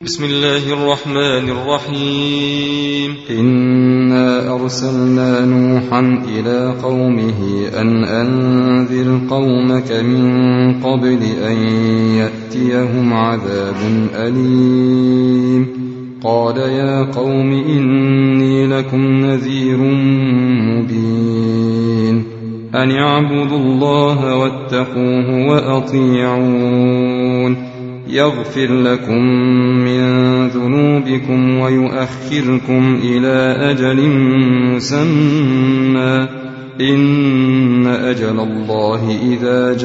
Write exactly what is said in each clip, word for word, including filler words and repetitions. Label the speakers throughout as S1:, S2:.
S1: بسم الله الرحمن الرحيم.
S2: إنا أرسلنا نوحا إلى قومه أن أنذر قومك من قبل أن يأتيهم عذاب أليم. قال يا قوم إني لكم نذير مبين أن اعبدوا الله واتقوه وأطيعون يغفر لكم من ذنوبكم ويؤخركم إلى أجل مسمى إن أجل الله إذا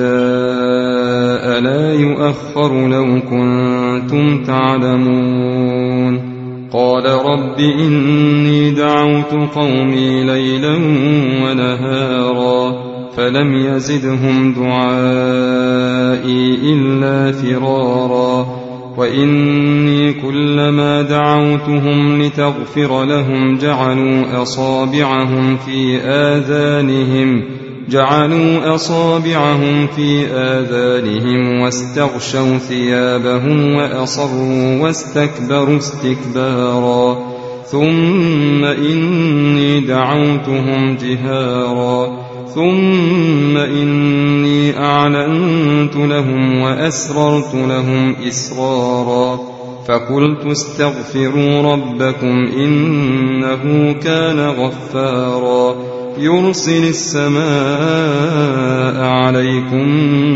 S2: جاء لا يؤخر لو كنتم تعلمون. قال رب إني دعوت قومي ليلا ونهارا فلم يزدهم دعائي إلا فرارا وإني كلما دعوتهم لتغفر لهم جعلوا أصابعهم في آذانهم جعلوا أصابعهم في آذانهم واستغشوا ثيابهم وأصروا واستكبروا استكبارا ثم إني دعوتهم جهارا ثم إني أعلنت لهم وأسررت لهم إسرارا فقلت استغفروا ربكم إنه كان غفارا يرسل السماء عليكم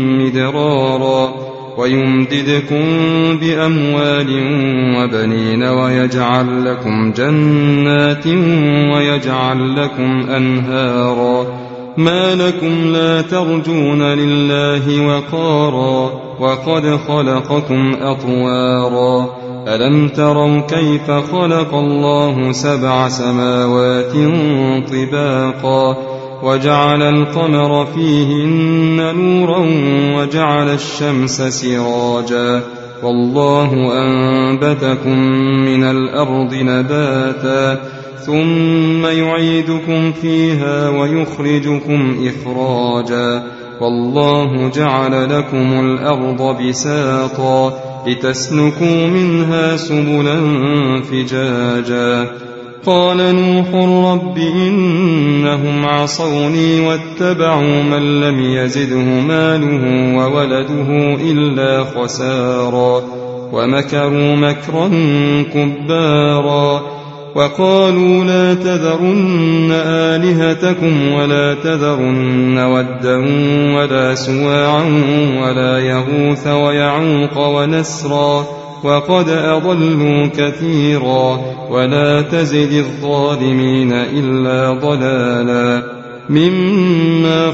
S2: مدرارا ويمددكم بأموال وبنين ويجعل لكم جنات ويجعل لكم أنهارا ما لكم لا ترجون لله وقارا وقد خلقكم أطوارا ألم تروا كيف خلق الله سبع سماوات طباقا وجعل القمر فيهن نورا وجعل الشمس سراجا والله أنبتكم من الأرض نباتا ثم يعيدكم فيها ويخرجكم إخراجا والله جعل لكم الأرض بساطا لتسلكوا منها سبلا فجاجا. قال نوح رب إنهم عصوني واتبعوا من لم يزده ماله وولده إلا خسارا ومكروا مكرا كبارا وقالوا لا تذرن آلهتكم ولا تذرن ودا ولا سواعا ولا يغوث ويعوق ونسرا وقد أضلوا كثيرا ولا تزد الظالمين إلا ضلالا مما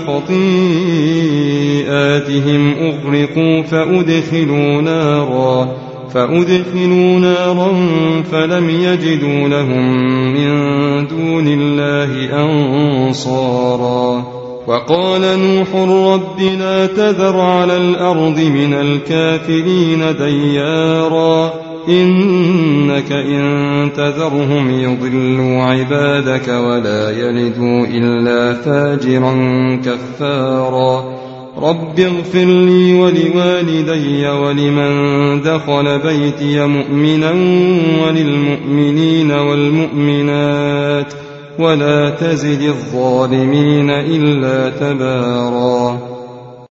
S2: خطيئاتهم أغرقوا فأدخلوا نارا فأدخلوا نارا فلم يجدوا لهم من دون الله أنصارا. وقال نوح رب لا تذر على الأرض من الكافرين ديارا إنك إن تذرهم يضلوا عبادك ولا يلدوا إلا فاجرا كفارا. رب اغفر لي ولوالدي ولمن دخل بيتي مؤمنا وللمؤمنين والمؤمنات ولا تزد الظالمين إلا تبارا.